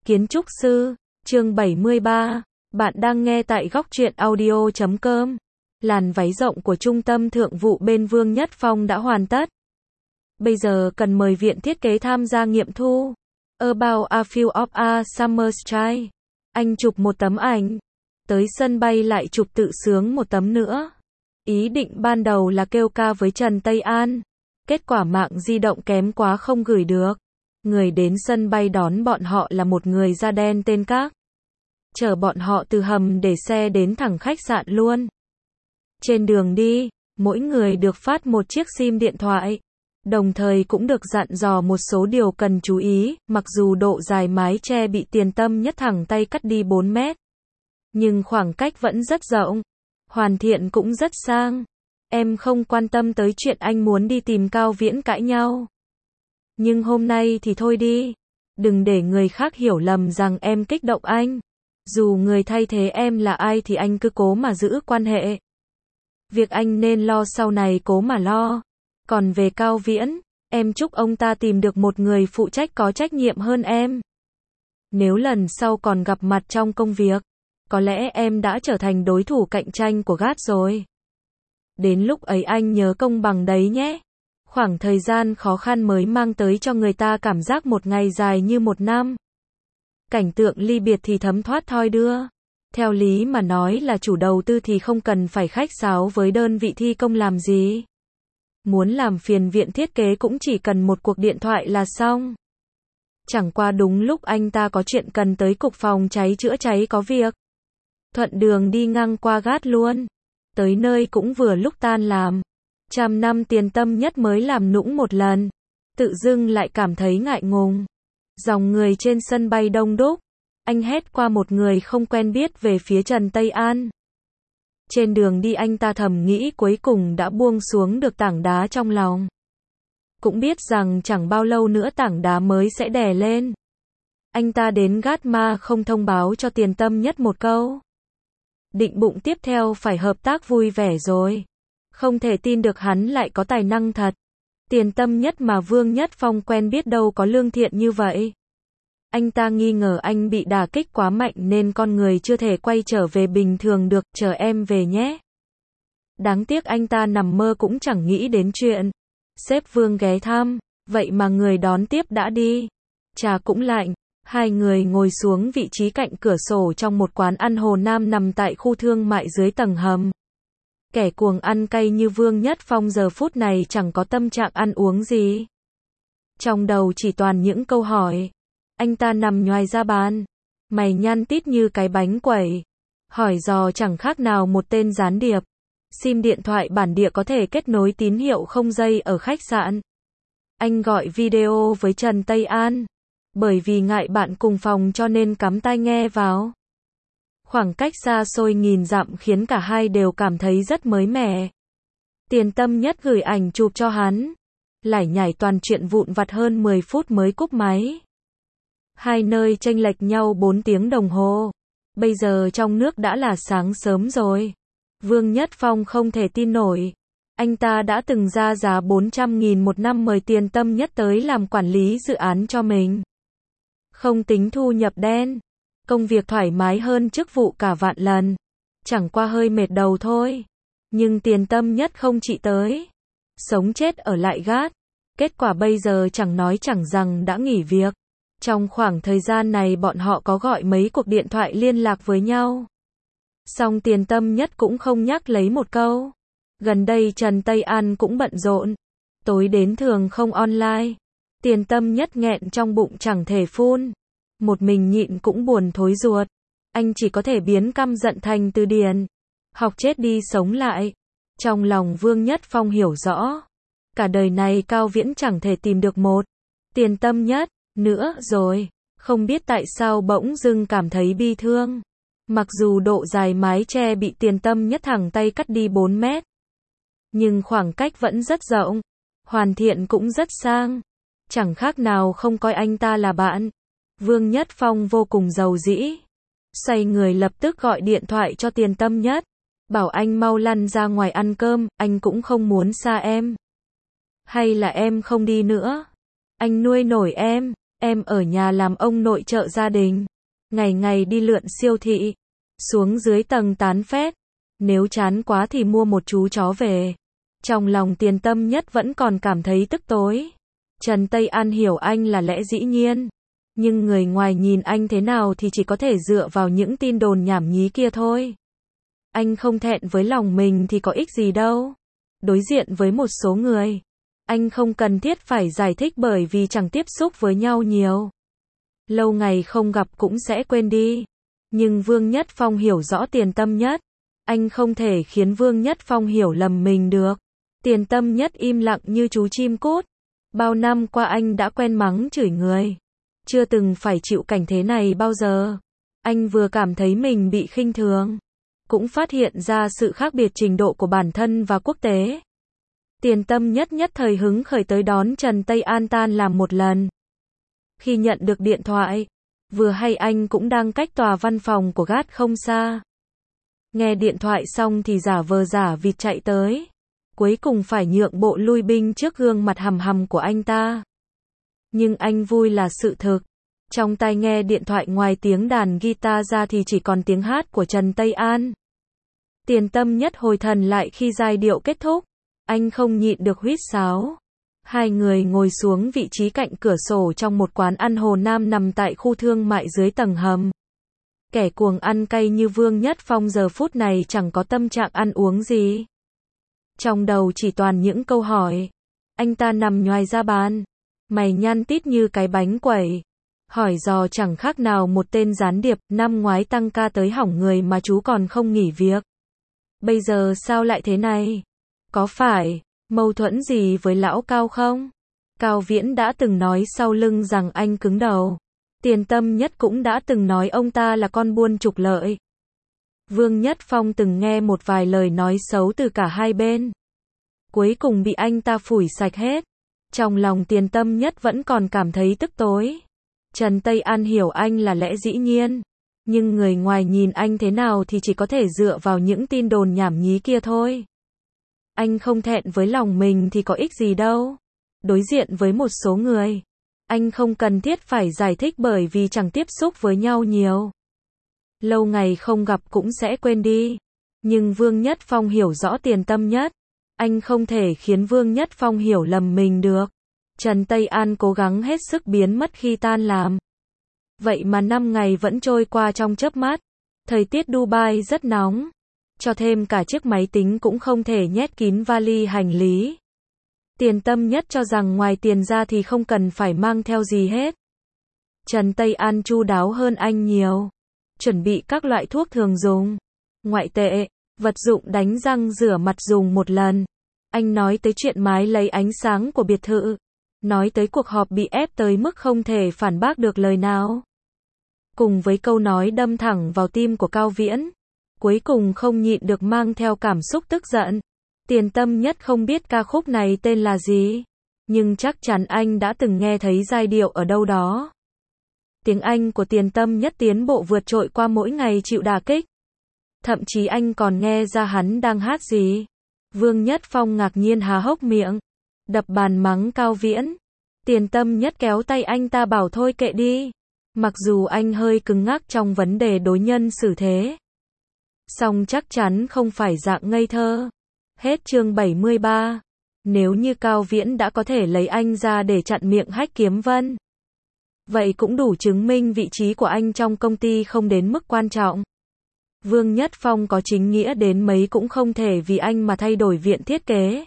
Kiến trúc sư, chương 73. Bạn đang nghe tại góc truyện audio.com. Làn váy rộng của trung tâm thương vụ bên Vương Nhất Phong đã hoàn tất. Bây giờ cần mời viện thiết kế tham gia nghiệm thu. About a few of a summer style. Anh chụp một tấm ảnh. Tới sân bay lại chụp tự sướng một tấm nữa. Ý định ban đầu là kêu ca với Trần Tây An. Kết quả mạng di động kém quá không gửi được. Người đến sân bay đón bọn họ là một người da đen tên Các. Chở bọn họ từ hầm để xe đến thẳng khách sạn luôn. Trên đường đi, mỗi người được phát một chiếc SIM điện thoại. Đồng thời cũng được dặn dò một số điều cần chú ý, mặc dù độ dài mái che bị Tiền Tâm Nhất thẳng tay cắt đi 4 mét. Nhưng khoảng cách vẫn rất rộng. Hoàn Thiện cũng rất sang. Em không quan tâm tới chuyện anh muốn đi tìm Cao Viễn cãi nhau. Nhưng hôm nay thì thôi đi. Đừng để người khác hiểu lầm rằng em kích động anh. Dù người thay thế em là ai thì anh cứ cố mà giữ quan hệ. Việc anh nên lo sau này cố mà lo. Còn về Cao Viễn, em chúc ông ta tìm được một người phụ trách có trách nhiệm hơn em. Nếu lần sau còn gặp mặt trong công việc, có lẽ em đã trở thành đối thủ cạnh tranh của Gát rồi. Đến lúc ấy anh nhớ công bằng đấy nhé. Khoảng thời gian khó khăn mới mang tới cho người ta cảm giác một ngày dài như một năm. Cảnh tượng ly biệt thì thấm thoát thoi đưa. Theo lý mà nói là chủ đầu tư thì không cần phải khách sáo với đơn vị thi công làm gì. Muốn làm phiền viện thiết kế cũng chỉ cần một cuộc điện thoại là xong. Chẳng qua đúng lúc anh ta có chuyện cần tới cục phòng cháy chữa cháy có việc. Thuận đường đi ngang qua Gát luôn. Tới nơi cũng vừa lúc tan làm. 100 năm Tiền Tâm Nhất mới làm nũng một lần. Tự dưng lại cảm thấy ngại ngùng. Dòng người trên sân bay đông đúc. Anh hét qua một người không quen biết về phía Trần Tây An. Trên đường đi anh ta thầm nghĩ cuối cùng đã buông xuống được tảng đá trong lòng. Cũng biết rằng chẳng bao lâu nữa tảng đá mới sẽ đè lên. Anh ta đến Gát mà không thông báo cho Tiền Tâm Nhất một câu. Định bụng tiếp theo phải hợp tác vui vẻ rồi. Không thể tin được hắn lại có tài năng thật. Tiền Tâm Nhất mà Vương Nhất Phong quen biết đâu có lương thiện như vậy. Anh ta nghi ngờ anh bị đả kích quá mạnh nên con người chưa thể quay trở về bình thường được, chờ em về nhé. Đáng tiếc anh ta nằm mơ cũng chẳng nghĩ đến chuyện. Sếp Vương ghé thăm, vậy mà người đón tiếp đã đi. Trà cũng lạnh, hai người ngồi xuống vị trí cạnh cửa sổ trong một quán ăn Hồ Nam nằm tại khu thương mại dưới tầng hầm. Kẻ cuồng ăn cay như Vương Nhất Phong giờ phút này chẳng có tâm trạng ăn uống gì. Trong đầu chỉ toàn những câu hỏi. Anh ta nằm nhoài ra bàn. Mày nhăn tít như cái bánh quẩy. Hỏi dò chẳng khác nào một tên gián điệp. SIM điện thoại bản địa có thể kết nối tín hiệu không dây ở khách sạn. Anh gọi video với Trần Tây An. Bởi vì ngại bạn cùng phòng cho nên cắm tai nghe vào. Khoảng cách xa xôi nghìn dặm khiến cả hai đều cảm thấy rất mới mẻ. Tiền Tâm Nhất gửi ảnh chụp cho hắn. Lải nhải toàn chuyện vụn vặt hơn 10 phút mới cúp máy. Hai nơi chênh lệch nhau 4 tiếng đồng hồ. Bây giờ trong nước đã là sáng sớm rồi. Vương Nhất Phong không thể tin nổi. Anh ta đã từng ra giá 400.000 một năm mời Tiền Tâm Nhất tới làm quản lý dự án cho mình. Không tính thu nhập đen. Công việc thoải mái hơn chức vụ cả vạn lần. Chẳng qua hơi mệt đầu thôi. Nhưng Tiền Tâm Nhất không chịu tới. Sống chết ở lại Gát. Kết quả bây giờ chẳng nói chẳng rằng đã nghỉ việc. Trong khoảng thời gian này bọn họ có gọi mấy cuộc điện thoại liên lạc với nhau. Song Tiền Tâm Nhất cũng không nhắc lấy một câu. Gần đây Trần Tây An cũng bận rộn. Tối đến thường không online. Tiền Tâm Nhất nghẹn trong bụng chẳng thể phun. Một mình nhịn cũng buồn thối ruột. Anh chỉ có thể biến căm giận thành từ điển. Học chết đi sống lại. Trong lòng Vương Nhất Phong hiểu rõ. Cả đời này Cao Viễn chẳng thể tìm được một Tiền Tâm Nhất nữa rồi. Không biết tại sao bỗng dưng cảm thấy bi thương. Mặc dù độ dài mái che bị Tiền Tâm Nhất thẳng tay cắt đi 4 mét. Nhưng khoảng cách vẫn rất rộng. Hoàn Thiện cũng rất sang. Chẳng khác nào không coi anh ta là bạn. Vương Nhất Phong vô cùng giàu dĩ. Xoay người lập tức gọi điện thoại cho Tiền Tâm Nhất. Bảo anh mau lăn ra ngoài ăn cơm, anh cũng không muốn xa em. Hay là em không đi nữa? Anh nuôi nổi em. Em ở nhà làm ông nội trợ gia đình. Ngày ngày đi lượn siêu thị. Xuống dưới tầng tán phét. Nếu chán quá thì mua một chú chó về. Trong lòng Tiền Tâm Nhất vẫn còn cảm thấy tức tối. Trần Tây An hiểu anh là lẽ dĩ nhiên. Nhưng người ngoài nhìn anh thế nào thì chỉ có thể dựa vào những tin đồn nhảm nhí kia thôi. Anh không thẹn với lòng mình thì có ích gì đâu. Đối diện với một số người, anh không cần thiết phải giải thích bởi vì chẳng tiếp xúc với nhau nhiều. Lâu ngày không gặp cũng sẽ quên đi. Nhưng Vương Nhất Phong hiểu rõ Tiền Tâm Nhất. Anh không thể khiến Vương Nhất Phong hiểu lầm mình được. Tiền Tâm Nhất im lặng như chú chim cút. Bao năm qua anh đã quen mắng chửi người. Chưa từng phải chịu cảnh thế này bao giờ. Anh vừa cảm thấy mình bị khinh thường, cũng phát hiện ra sự khác biệt trình độ của bản thân và quốc tế. Tiền Tâm Nhất nhất thời hứng khởi tới đón Trần Tây An tan làm một lần. Khi nhận được điện thoại, vừa hay anh cũng đang cách tòa văn phòng của GAT không xa. Nghe điện thoại xong thì giả vờ giả vịt chạy tới. Cuối cùng phải nhượng bộ lui binh trước gương mặt hầm hầm của anh ta. Nhưng anh vui là sự thực. Trong tai nghe điện thoại ngoài tiếng đàn guitar ra thì chỉ còn tiếng hát của Trần Tây An. Tiền Tâm Nhất hồi thần lại khi giai điệu kết thúc. Anh không nhịn được huýt sáo. Hai người ngồi xuống vị trí cạnh cửa sổ trong một quán ăn Hồ Nam nằm tại khu thương mại dưới tầng hầm. Kẻ cuồng ăn cay như Vương Nhất Phong giờ phút này chẳng có tâm trạng ăn uống gì. Trong đầu chỉ toàn những câu hỏi. Anh ta nằm nhoài ra bàn, mày nhăn tít như cái bánh quẩy. Hỏi dò chẳng khác nào một tên gián điệp. Năm ngoái tăng ca tới hỏng người mà chú còn không nghỉ việc. Bây giờ sao lại thế này? Có phải mâu thuẫn gì với lão Cao không? Cao Viễn đã từng nói sau lưng rằng anh cứng đầu. Tiền Tâm Nhất cũng đã từng nói ông ta là con buôn trục lợi. Vương Nhất Phong từng nghe một vài lời nói xấu từ cả hai bên. Cuối cùng bị anh ta phủi sạch hết. Trong lòng Tiền Tâm Nhất vẫn còn cảm thấy tức tối. Trần Tây An hiểu anh là lẽ dĩ nhiên. Nhưng người ngoài nhìn anh thế nào thì chỉ có thể dựa vào những tin đồn nhảm nhí kia thôi. Anh không thẹn với lòng mình thì có ích gì đâu. Đối diện với một số người, anh không cần thiết phải giải thích bởi vì chẳng tiếp xúc với nhau nhiều. Lâu ngày không gặp cũng sẽ quên đi. Nhưng Vương Nhất Phong hiểu rõ Tiền Tâm Nhất. Anh không thể khiến Vương Nhất Phong hiểu lầm mình được. Trần Tây An cố gắng hết sức biến mất khi tan làm. Vậy mà 5 ngày vẫn trôi qua trong chớp mắt. Thời tiết Dubai rất nóng. Cho thêm cả chiếc máy tính cũng không thể nhét kín vali hành lý. Tiền Tâm Nhất cho rằng ngoài tiền ra thì không cần phải mang theo gì hết. Trần Tây An chu đáo hơn anh nhiều. Chuẩn bị các loại thuốc thường dùng, ngoại tệ, vật dụng đánh răng rửa mặt dùng một lần. Anh nói tới chuyện mái lấy ánh sáng của biệt thự. Nói tới cuộc họp bị ép tới mức không thể phản bác được lời nào. Cùng với câu nói đâm thẳng vào tim của Cao Viễn. Cuối cùng không nhịn được mang theo cảm xúc tức giận. Tiền Tâm Nhất không biết ca khúc này tên là gì. Nhưng chắc chắn anh đã từng nghe thấy giai điệu ở đâu đó. Tiếng Anh của Tiền Tâm Nhất tiến bộ vượt trội qua mỗi ngày chịu đả kích. Thậm chí anh còn nghe ra hắn đang hát gì. Vương Nhất Phong ngạc nhiên há hốc miệng. Đập bàn mắng Cao Viễn. Tiền Tâm Nhất kéo tay anh ta bảo thôi kệ đi. Mặc dù anh hơi cứng ngắc trong vấn đề đối nhân xử thế. Song chắc chắn không phải dạng ngây thơ. Hết chương 73. Nếu như Cao Viễn đã có thể lấy anh ra để chặn miệng Hách Kiếm Vân, vậy cũng đủ chứng minh vị trí của anh trong công ty không đến mức quan trọng. Vương Nhất Phong có chính nghĩa đến mấy cũng không thể vì anh mà thay đổi viện thiết kế.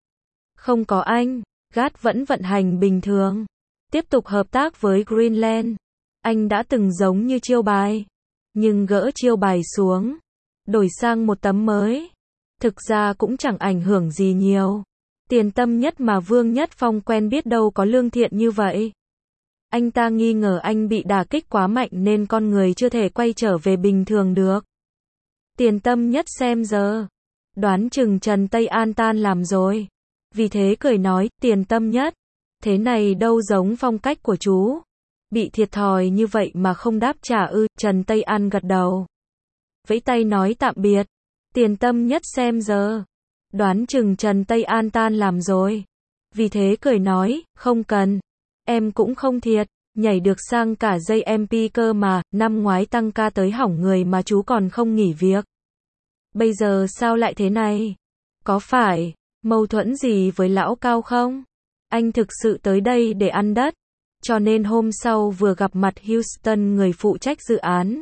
Không có anh, GAT vẫn vận hành bình thường. Tiếp tục hợp tác với Greenland. Anh đã từng giống như chiêu bài. Nhưng gỡ chiêu bài xuống. Đổi sang một tấm mới. Thực ra cũng chẳng ảnh hưởng gì nhiều. Tiền Tâm Nhất mà Vương Nhất Phong quen biết đâu có lương thiện như vậy. Anh ta nghi ngờ anh bị đả kích quá mạnh nên con người chưa thể quay trở về bình thường được. Tiền Tâm Nhất xem giờ. Đoán chừng Trần Tây An tan làm rồi. Vì thế cười nói, Tiền Tâm Nhất. Thế này đâu giống phong cách của chú. Bị thiệt thòi như vậy mà không đáp trả ư. Trần Tây An gật đầu. Vẫy tay nói tạm biệt. Tiền Tâm Nhất xem giờ. Đoán chừng Trần Tây An tan làm rồi. Vì thế cười nói, không cần. Em cũng không thiệt. Nhảy được sang cả dây MP cơ mà, năm ngoái tăng ca tới hỏng người mà chú còn không nghỉ việc. Bây giờ sao lại thế này? Có phải mâu thuẫn gì với lão Cao không? Anh thực sự tới đây để ăn đất, cho nên hôm sau vừa gặp mặt Houston, người phụ trách dự án.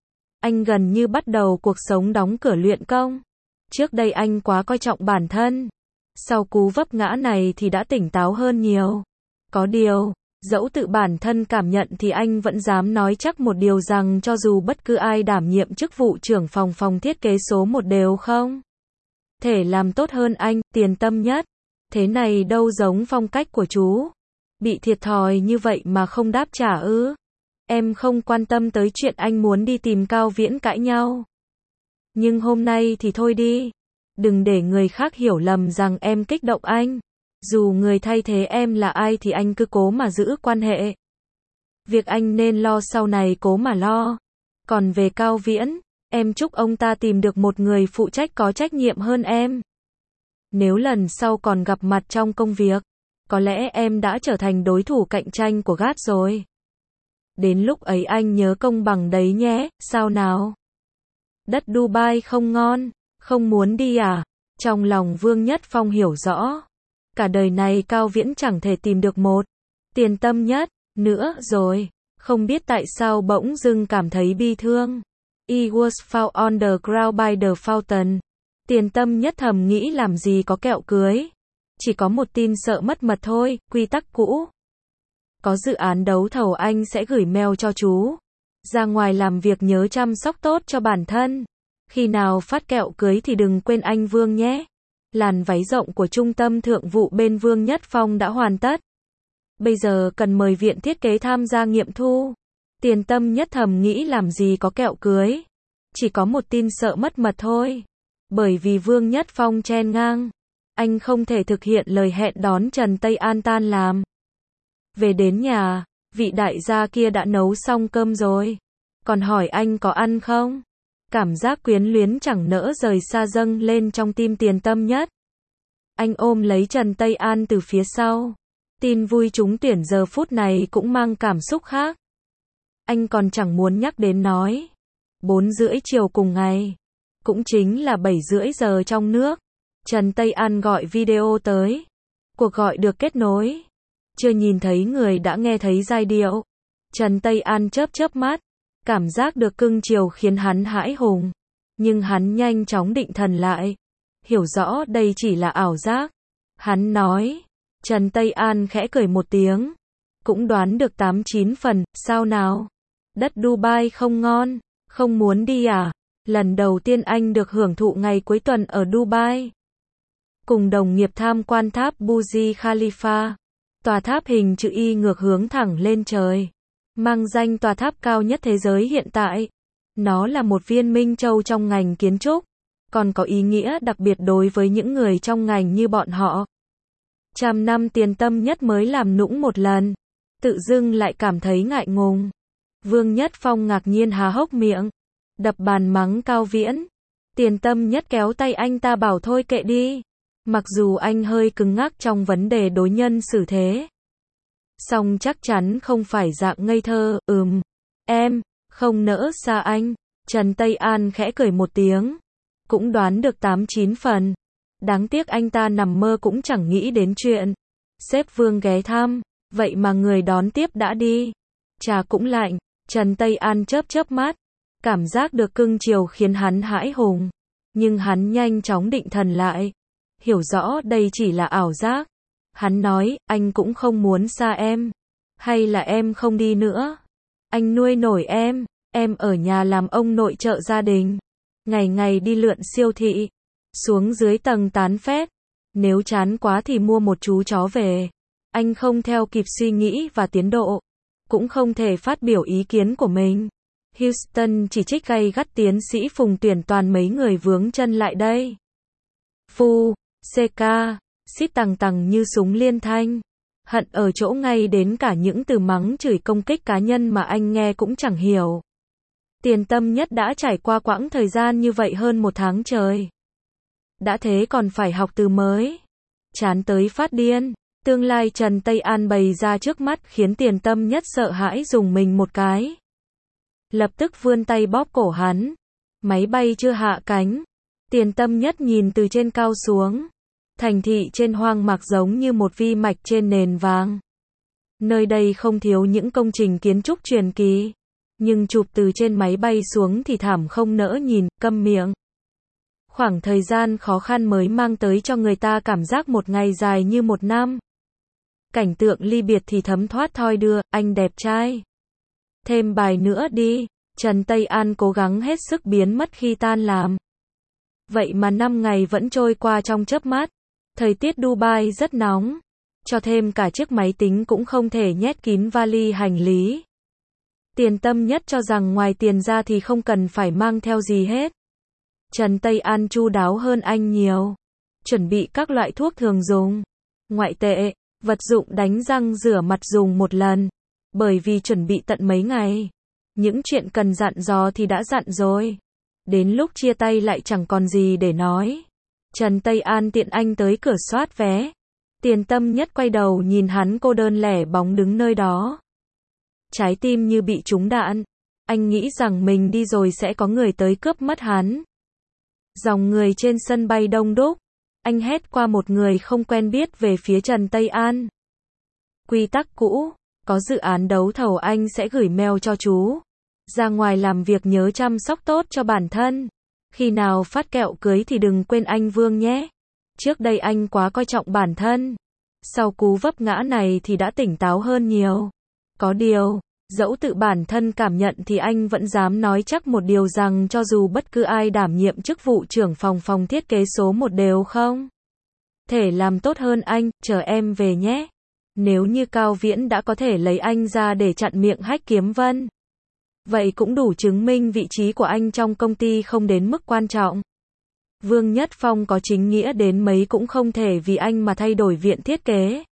Anh gần như bắt đầu cuộc sống đóng cửa luyện công. Trước đây anh quá coi trọng bản thân. Sau cú vấp ngã này thì đã tỉnh táo hơn nhiều. Có điều, dẫu tự bản thân cảm nhận thì anh vẫn dám nói chắc một điều rằng cho dù bất cứ ai đảm nhiệm chức vụ trưởng phòng thiết kế số 1 đều không thể làm tốt hơn anh. Tiền Tâm Nhất, thế này đâu giống phong cách của chú. Bị thiệt thòi như vậy mà không đáp trả ư? Em không quan tâm tới chuyện anh muốn đi tìm Cao Viễn cãi nhau. Nhưng hôm nay thì thôi đi. Đừng để người khác hiểu lầm rằng em kích động anh. Dù người thay thế em là ai thì anh cứ cố mà giữ quan hệ. Việc anh nên lo sau này cố mà lo. Còn về Cao Viễn, em chúc ông ta tìm được một người phụ trách có trách nhiệm hơn em. Nếu lần sau còn gặp mặt trong công việc, có lẽ em đã trở thành đối thủ cạnh tranh của Gát rồi. Đến lúc ấy anh nhớ công bằng đấy nhé, sao nào? Đất Dubai không ngon, không muốn đi à? Trong lòng Vương Nhất Phong hiểu rõ. Cả đời này Cao Viễn chẳng thể tìm được một Tiền Tâm Nhất nữa rồi. Không biết tại sao bỗng dưng cảm thấy bi thương. He was found on the ground by the fountain. Tiền Tâm Nhất thầm nghĩ làm gì có kẹo cưới. Chỉ có một tin sợ mất mật thôi, quy tắc cũ. Có dự án đấu thầu anh sẽ gửi mail cho chú. Ra ngoài làm việc nhớ chăm sóc tốt cho bản thân. Khi nào phát kẹo cưới thì đừng quên anh Vương nhé. Làn váy rộng của trung tâm thượng vụ bên Vương Nhất Phong đã hoàn tất. Bây giờ cần mời viện thiết kế tham gia nghiệm thu. Tiền Tâm Nhất thầm nghĩ làm gì có kẹo cưới. Chỉ có một tin sợ mất mật thôi. Bởi vì Vương Nhất Phong chen ngang. Anh không thể thực hiện lời hẹn đón Trần Tây An tan làm. Về đến nhà, vị đại gia kia đã nấu xong cơm rồi. Còn hỏi anh có ăn không? Cảm giác quyến luyến chẳng nỡ rời xa dâng lên trong tim Tiền Tâm Nhất. Anh ôm lấy Trần Tây An từ phía sau. Tin vui trúng tuyển giờ phút này cũng mang cảm xúc khác. Anh còn chẳng muốn nhắc đến nói. 4:30 chiều cùng ngày. Cũng chính là 7:30 giờ trong nước. Trần Tây An gọi video tới. Cuộc gọi được kết nối. Chưa nhìn thấy người đã nghe thấy giai điệu. Trần Tây An chớp mắt. Cảm giác được cưng chiều khiến hắn hãi hùng. Nhưng hắn nhanh chóng định thần lại. Hiểu rõ đây chỉ là ảo giác. Hắn nói. Trần Tây An khẽ cười một tiếng. Cũng đoán được 8-9 phần, sao nào? Đất Dubai không ngon, không muốn đi à? Lần đầu tiên anh được hưởng thụ ngày cuối tuần ở Dubai. Cùng đồng nghiệp tham quan tháp Burj Khalifa. Tòa tháp hình chữ Y ngược hướng thẳng lên trời. Mang danh tòa tháp cao nhất thế giới hiện tại. Nó là một viên minh châu trong ngành kiến trúc. Còn có ý nghĩa đặc biệt đối với những người trong ngành như bọn họ. 100 năm Tiền Tâm Nhất mới làm nũng một lần. Tự dưng lại cảm thấy ngại ngùng. Vương Nhất Phong ngạc nhiên há hốc miệng. Đập bàn mắng Cao Viễn. Tiền Tâm Nhất kéo tay anh ta bảo thôi kệ đi. Mặc dù anh hơi cứng ngắc trong vấn đề đối nhân xử thế. Song chắc chắn không phải dạng ngây thơ. Em không nỡ xa anh. Trần Tây An khẽ cười một tiếng. Cũng đoán được 8-9 phần. Đáng tiếc anh ta nằm mơ cũng chẳng nghĩ đến chuyện sếp Vương ghé thăm. Vậy mà người đón tiếp đã đi. Trà cũng lạnh. Trần Tây An chớp mắt. Cảm giác được cưng chiều khiến hắn hãi hùng. Nhưng hắn nhanh chóng định thần lại. Hiểu rõ đây chỉ là ảo giác. Hắn nói, anh cũng không muốn xa em. Hay là em không đi nữa? Anh nuôi nổi em ở nhà làm ông nội trợ gia đình. Ngày ngày đi lượn siêu thị. Xuống dưới tầng tán phét. Nếu chán quá thì mua một chú chó về. Anh không theo kịp suy nghĩ và tiến độ. Cũng không thể phát biểu ý kiến của mình. Houston chỉ trích gay gắt tiến sĩ Phùng Tuyển Toàn mấy người vướng chân lại đây. Phu, CK, xít tằng như súng liên thanh. Hận ở chỗ ngay đến cả những từ mắng chửi công kích cá nhân mà anh nghe cũng chẳng hiểu. Tiền Tâm Nhất đã trải qua quãng thời gian như vậy hơn 1 tháng trời. Đã thế còn phải học từ mới. Chán tới phát điên. Tương lai Trần Tây An bày ra trước mắt khiến Tiền Tâm Nhất sợ hãi dùng mình một cái. Lập tức vươn tay bóp cổ hắn. Máy bay chưa hạ cánh. Tiền Tâm Nhất nhìn từ trên cao xuống. Thành thị trên hoang mạc giống như một vi mạch trên nền vàng. Nơi đây không thiếu những công trình kiến trúc truyền kỳ. Nhưng chụp từ trên máy bay xuống thì thảm không nỡ nhìn, câm miệng. Khoảng thời gian khó khăn mới mang tới cho người ta cảm giác một ngày dài như một năm. Cảnh tượng ly biệt thì thấm thoát thoi đưa, anh đẹp trai. Thêm bài nữa đi, Trần Tây An cố gắng hết sức biến mất khi tan làm. Vậy mà 5 ngày vẫn trôi qua trong chớp mắt. Thời tiết Dubai rất nóng. Cho thêm cả chiếc máy tính cũng không thể nhét kín vali hành lý. Tiền Tâm Nhất cho rằng ngoài tiền ra thì không cần phải mang theo gì hết. Trần Tây An chu đáo hơn anh nhiều. Chuẩn bị các loại thuốc thường dùng. Ngoại tệ, vật dụng đánh răng rửa mặt dùng một lần. Bởi vì chuẩn bị tận mấy ngày. Những chuyện cần dặn dò thì đã dặn rồi. Đến lúc chia tay lại chẳng còn gì để nói. Trần Tây An tiện anh tới cửa soát vé. Tiền Tâm Nhất quay đầu nhìn hắn cô đơn lẻ bóng đứng nơi đó. Trái tim như bị trúng đạn. Anh nghĩ rằng mình đi rồi sẽ có người tới cướp mất hắn. Dòng người trên sân bay đông đúc. Anh hét qua một người không quen biết về phía Trần Tây An. Quy tắc cũ. Có dự án đấu thầu anh sẽ gửi mail cho chú. Ra ngoài làm việc nhớ chăm sóc tốt cho bản thân. Khi nào phát kẹo cưới thì đừng quên anh Vương nhé. Trước đây anh quá coi trọng bản thân. Sau cú vấp ngã này thì đã tỉnh táo hơn nhiều. Có điều, dẫu tự bản thân cảm nhận thì anh vẫn dám nói chắc một điều rằng cho dù bất cứ ai đảm nhiệm chức vụ trưởng phòng thiết kế số 1 đều không thể làm tốt hơn anh, chờ em về nhé. Nếu như Cao Viễn đã có thể lấy anh ra để chặn miệng Hách Kiếm Vân, vậy cũng đủ chứng minh vị trí của anh trong công ty không đến mức quan trọng. Vương Nhất Phong có chính nghĩa đến mấy cũng không thể vì anh mà thay đổi viện thiết kế.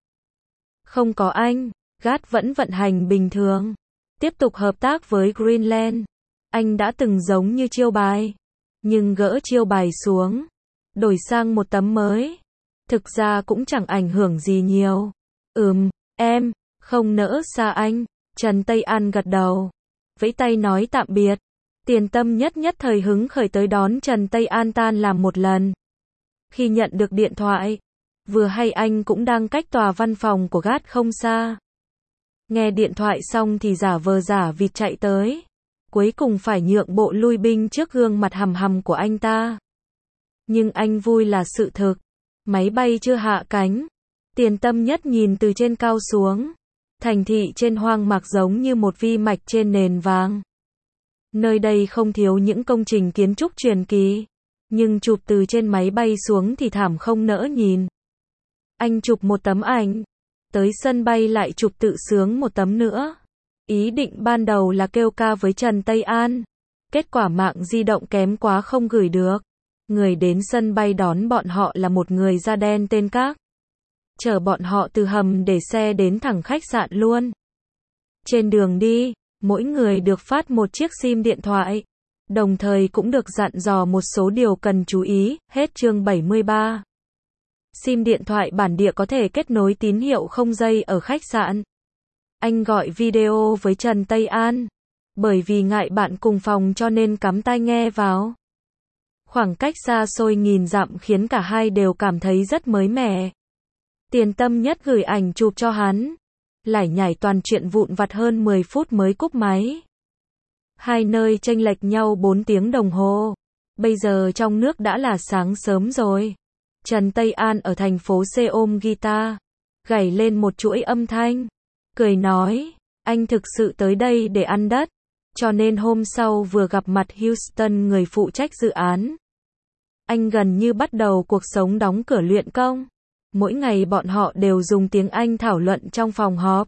Không có anh, GAT vẫn vận hành bình thường. Tiếp tục hợp tác với Greenland. Anh đã từng giống như chiêu bài. Nhưng gỡ chiêu bài xuống. Đổi sang một tấm mới. Thực ra cũng chẳng ảnh hưởng gì nhiều. Em, không nỡ xa anh. Trần Tây An gật đầu. Vẫy tay nói tạm biệt. Tiền Tâm Nhất nhất thời hứng khởi tới đón Trần Tây An tan làm một lần. Khi nhận được điện thoại, vừa hay anh cũng đang cách tòa văn phòng của GAT không xa. Nghe điện thoại xong thì giả vờ giả vịt chạy tới. Cuối cùng phải nhượng bộ lui binh trước gương mặt hầm hầm của anh ta. Nhưng anh vui là sự thực. Máy bay chưa hạ cánh. Tiền Tâm Nhất nhìn từ trên cao xuống. Thành thị trên hoang mạc giống như một vi mạch trên nền vàng. Nơi đây không thiếu những công trình kiến trúc truyền kỳ. Nhưng chụp từ trên máy bay xuống thì thảm không nỡ nhìn. Anh chụp một tấm ảnh. Tới sân bay lại chụp tự sướng một tấm nữa. Ý định ban đầu là kêu ca với Trần Tây An. Kết quả mạng di động kém quá không gửi được. Người đến sân bay đón bọn họ là một người da đen tên Các. Chở bọn họ từ hầm để xe đến thẳng khách sạn luôn. Trên đường đi, mỗi người được phát một chiếc SIM điện thoại. Đồng thời cũng được dặn dò một số điều cần chú ý. Hết chương 73. SIM điện thoại bản địa có thể kết nối tín hiệu không dây ở khách sạn. Anh gọi video với Trần Tây An. Bởi vì ngại bạn cùng phòng cho nên cắm tai nghe vào. Khoảng cách xa xôi nghìn dặm khiến cả hai đều cảm thấy rất mới mẻ. Tiền Tâm Nhất gửi ảnh chụp cho hắn. Lải nhải toàn chuyện vụn vặt hơn 10 phút mới cúp máy. Hai nơi chênh lệch nhau 4 tiếng đồng hồ. Bây giờ trong nước đã là sáng sớm rồi. Trần Tây An ở thành phố C ôm guitar. Gảy lên một chuỗi âm thanh. Cười nói, anh thực sự tới đây để ăn đất. Cho nên hôm sau vừa gặp mặt Houston người phụ trách dự án. Anh gần như bắt đầu cuộc sống đóng cửa luyện công. Mỗi ngày bọn họ đều dùng tiếng Anh thảo luận trong phòng họp.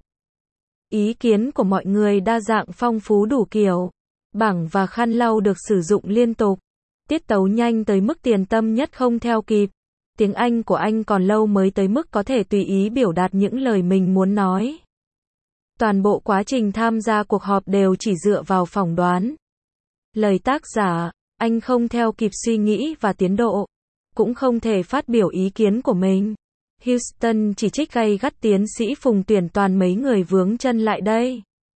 Ý kiến của mọi người đa dạng phong phú đủ kiểu. Bảng và khăn lau được sử dụng liên tục. Tiết tấu nhanh tới mức Tiền Tâm Nhất không theo kịp. Tiếng Anh của anh còn lâu mới tới mức có thể tùy ý biểu đạt những lời mình muốn nói. Toàn bộ quá trình tham gia cuộc họp đều chỉ dựa vào phỏng đoán. Lời tác giả, anh không theo kịp suy nghĩ và tiến độ. Cũng không thể phát biểu ý kiến của mình. Houston chỉ trích gay gắt tiến sĩ Phùng tuyển toàn mấy người vướng chân lại đây.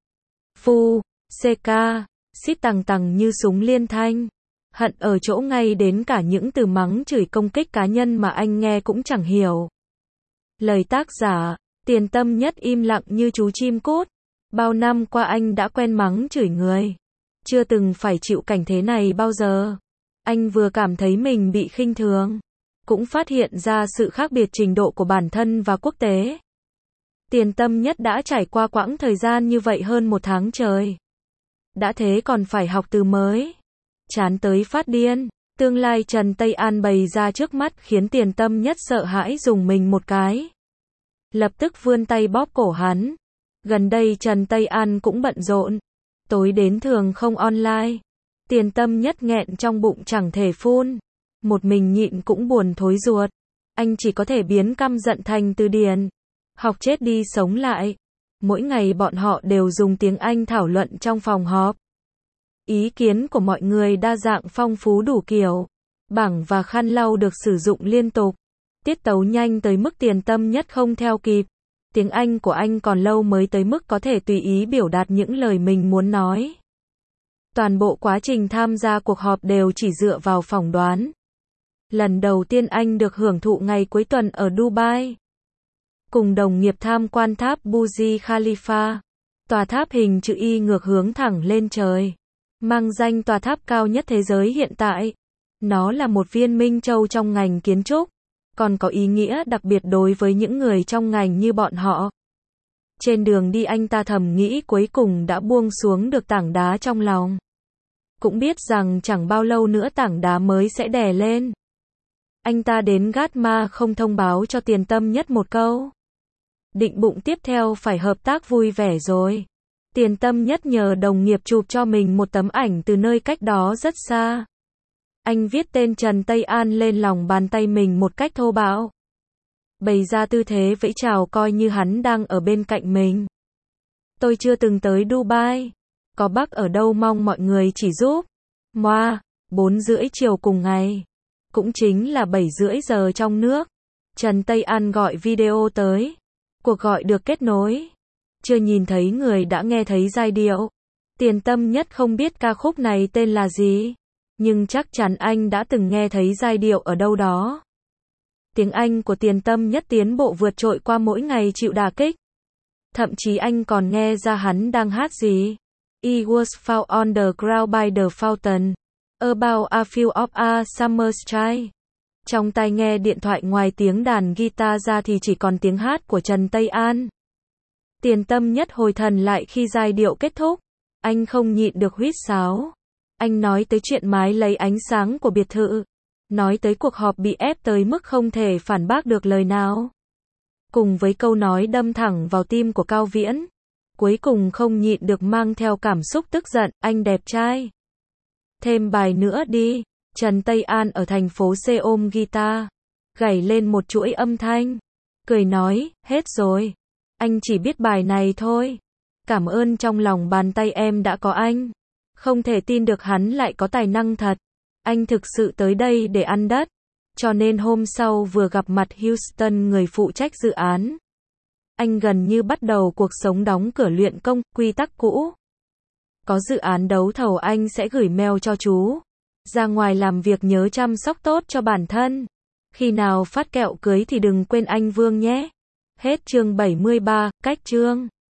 Phu, CK, xít tằng tằng như súng liên thanh. Hận ở chỗ ngay đến cả những từ mắng chửi công kích cá nhân mà anh nghe cũng chẳng hiểu. Lời tác giả, Tiền Tâm Nhất im lặng như chú chim cút. Bao năm qua anh đã quen mắng chửi người. Chưa từng phải chịu cảnh thế này bao giờ. Anh vừa cảm thấy mình bị khinh thường, cũng phát hiện ra sự khác biệt trình độ của bản thân và quốc tế. Tiền Tâm Nhất đã trải qua quãng thời gian như vậy hơn 1 tháng trời. Đã thế còn phải học từ mới. Chán tới phát điên. Tương lai Trần Tây An bày ra trước mắt khiến Tiền Tâm Nhất sợ hãi dùng mình một cái. Lập tức vươn tay bóp cổ hắn. Gần đây Trần Tây An cũng bận rộn. Tối đến thường không online. Tiền Tâm Nhất nghẹn trong bụng chẳng thể phun. Một mình nhịn cũng buồn thối ruột. Anh chỉ có thể biến căm giận thành từ điển. Học chết đi sống lại. Mỗi ngày bọn họ đều dùng tiếng Anh thảo luận trong phòng họp. Ý kiến của mọi người đa dạng phong phú đủ kiểu. Bảng và khăn lau được sử dụng liên tục. Tiết tấu nhanh tới mức Tiền Tâm Nhất không theo kịp. Tiếng Anh của anh còn lâu mới tới mức có thể tùy ý biểu đạt những lời mình muốn nói. Toàn bộ quá trình tham gia cuộc họp đều chỉ dựa vào phỏng đoán. Lần đầu tiên anh được hưởng thụ ngày cuối tuần ở Dubai. Cùng đồng nghiệp tham quan tháp Burj Khalifa. Tòa tháp hình chữ Y ngược hướng thẳng lên trời. Mang danh tòa tháp cao nhất thế giới hiện tại. Nó là một viên minh châu trong ngành kiến trúc. Còn có ý nghĩa đặc biệt đối với những người trong ngành như bọn họ. Trên đường đi anh ta thầm nghĩ cuối cùng đã buông xuống được tảng đá trong lòng. Cũng biết rằng chẳng bao lâu nữa tảng đá mới sẽ đè lên. Anh ta đến gát ma không thông báo cho Tiền Tâm Nhất một câu. Định bụng tiếp theo phải hợp tác vui vẻ rồi. Tiền Tâm Nhất nhờ đồng nghiệp chụp cho mình một tấm ảnh từ nơi cách đó rất xa. Anh viết tên Trần Tây An lên lòng bàn tay mình một cách thô bạo. Bày ra tư thế vẫy chào coi như hắn đang ở bên cạnh mình. Tôi chưa từng tới Dubai. Có bác ở đâu mong mọi người chỉ giúp. Moa, 4:30 chiều cùng ngày. Cũng chính là 7:30 giờ trong nước. Trần Tây An gọi video tới. Cuộc gọi được kết nối. Chưa nhìn thấy người đã nghe thấy giai điệu. Tiền Tâm Nhất không biết ca khúc này tên là gì. Nhưng chắc chắn anh đã từng nghe thấy giai điệu ở đâu đó. Tiếng Anh của Tiền Tâm Nhất tiến bộ vượt trội qua mỗi ngày chịu đả kích. Thậm chí anh còn nghe ra hắn đang hát gì. He was found on the ground by the fountain. About a few of a summer's child. Trong tai nghe điện thoại ngoài tiếng đàn guitar ra thì chỉ còn tiếng hát của Trần Tây An. Tiền Tâm Nhất hồi thần lại khi giai điệu kết thúc. Anh không nhịn được huýt sáo. Anh nói tới chuyện mái lấy ánh sáng của biệt thự. Nói tới cuộc họp bị ép tới mức không thể phản bác được lời nào. Cùng với câu nói đâm thẳng vào tim của Cao Viễn. Cuối cùng không nhịn được mang theo cảm xúc tức giận, anh đẹp trai. Thêm bài nữa đi. Trần Tây An ở thành phố C ôm guitar. Gảy lên một chuỗi âm thanh. Cười nói, hết rồi. Anh chỉ biết bài này thôi. Cảm ơn trong lòng bàn tay em đã có anh. Không thể tin được hắn lại có tài năng thật. Anh thực sự tới đây để ăn đất. Cho nên hôm sau vừa gặp mặt Houston người phụ trách dự án. Anh gần như bắt đầu cuộc sống đóng cửa luyện công, quy tắc cũ. Có dự án đấu thầu anh sẽ gửi mail cho chú. Ra ngoài làm việc nhớ chăm sóc tốt cho bản thân. Khi nào phát kẹo cưới thì đừng quên anh Vương nhé. Hết chương 73, cách chương.